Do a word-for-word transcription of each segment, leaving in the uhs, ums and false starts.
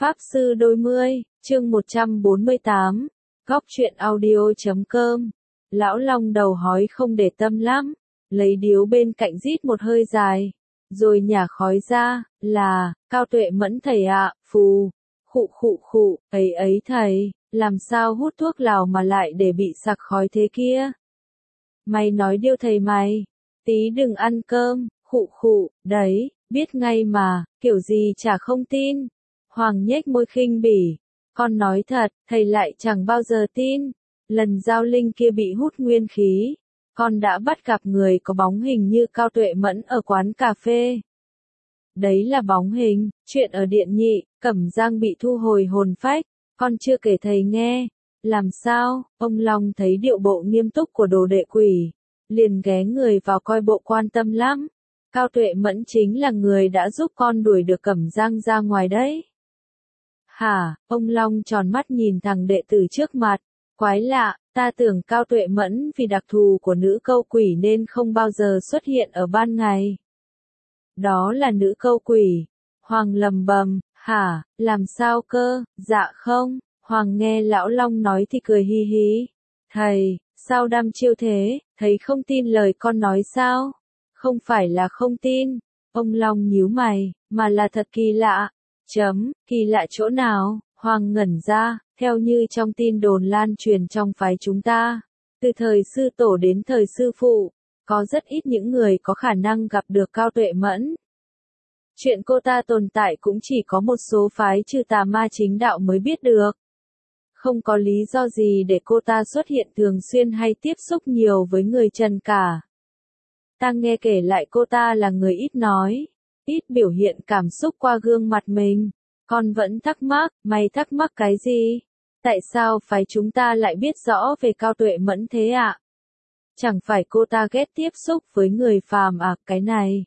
Pháp Sư Đôi Mươi, chương một trăm bốn mươi tám, Góc truyện audio.com. Lão Long đầu hói không để tâm lắm, lấy điếu bên cạnh rít một hơi dài, rồi nhả khói ra, là, Cao Tuệ Mẫn thầy ạ, phù, khụ khụ khụ, ấy ấy thầy, làm sao hút thuốc lào mà lại để bị sặc khói thế kia? Mày nói điêu thầy mày, tí đừng ăn cơm, khụ khụ, đấy, biết ngay mà, kiểu gì chả không tin. Hoàng nhếch môi khinh bỉ, con nói thật, thầy lại chẳng bao giờ tin. Lần giao linh kia bị hút nguyên khí, con đã bắt gặp người có bóng hình như Cao Tuệ Mẫn ở quán cà phê. Đấy là bóng hình, chuyện ở Điện Nhị, Cẩm Giang bị thu hồi hồn phách, con chưa kể thầy nghe. Làm sao? Ông Long thấy điệu bộ nghiêm túc của đồ đệ quỷ, liền ghé người vào coi bộ quan tâm lắm. Cao Tuệ Mẫn chính là người đã giúp con đuổi được Cẩm Giang ra ngoài đấy. Hả? Ông Long tròn mắt nhìn thằng đệ tử trước mặt. Quái lạ, ta tưởng Cao Tuệ Mẫn vì đặc thù của nữ câu quỷ nên không bao giờ xuất hiện ở ban ngày. Đó là nữ câu quỷ. Hoàng lầm bầm, hả, làm sao cơ? Dạ không. Hoàng nghe lão Long nói thì cười hi hí. Thầy, sao đăm chiêu thế, thầy không tin lời con nói sao? Không phải là không tin. Ông Long nhíu mày, mà là thật kỳ lạ. Chấm, kỳ lạ chỗ nào? Hoàng ngẩn ra, theo như trong tin đồn lan truyền trong phái chúng ta. Từ thời sư tổ đến thời sư phụ, có rất ít những người có khả năng gặp được Cao Tuệ Mẫn. Chuyện cô ta tồn tại cũng chỉ có một số phái trừ tà ma chính đạo mới biết được. Không có lý do gì để cô ta xuất hiện thường xuyên hay tiếp xúc nhiều với người trần cả. Ta nghe kể lại cô ta là người ít nói, ít biểu hiện cảm xúc qua gương mặt mình. Con vẫn thắc mắc, mày thắc mắc cái gì? Tại sao phái chúng ta lại biết rõ về Cao Tuệ Mẫn thế ạ? Chẳng phải cô ta ghét tiếp xúc với người phàm à, cái này.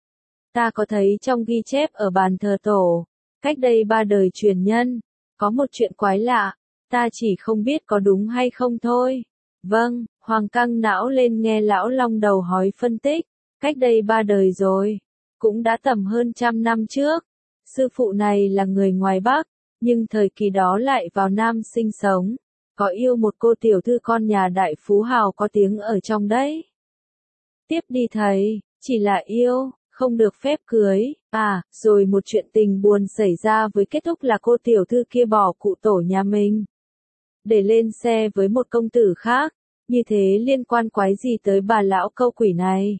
Ta có thấy trong ghi chép ở bàn thờ tổ, cách đây ba đời truyền nhân, có một chuyện quái lạ, ta chỉ không biết có đúng hay không thôi. Vâng, Hoàng căng não lên nghe lão Long đầu hói phân tích, cách đây ba đời rồi, cũng đã tầm hơn trăm năm trước. Sư phụ này là người ngoài Bắc, nhưng thời kỳ đó lại vào Nam sinh sống, có yêu một cô tiểu thư con nhà đại phú hào có tiếng ở trong đấy. Tiếp đi thầy, chỉ là yêu, không được phép cưới, à, rồi một chuyện tình buồn xảy ra với kết thúc là cô tiểu thư kia bỏ cụ tổ nhà mình, để lên xe với một công tử khác, như thế liên quan quái gì tới bà lão câu quỷ này?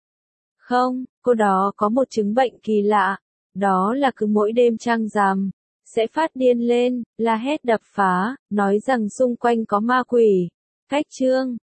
Không, cô đó có một chứng bệnh kỳ lạ. Đó là cứ mỗi đêm trăng rằm, sẽ phát điên lên, la hét đập phá, nói rằng xung quanh có ma quỷ. Cách chương,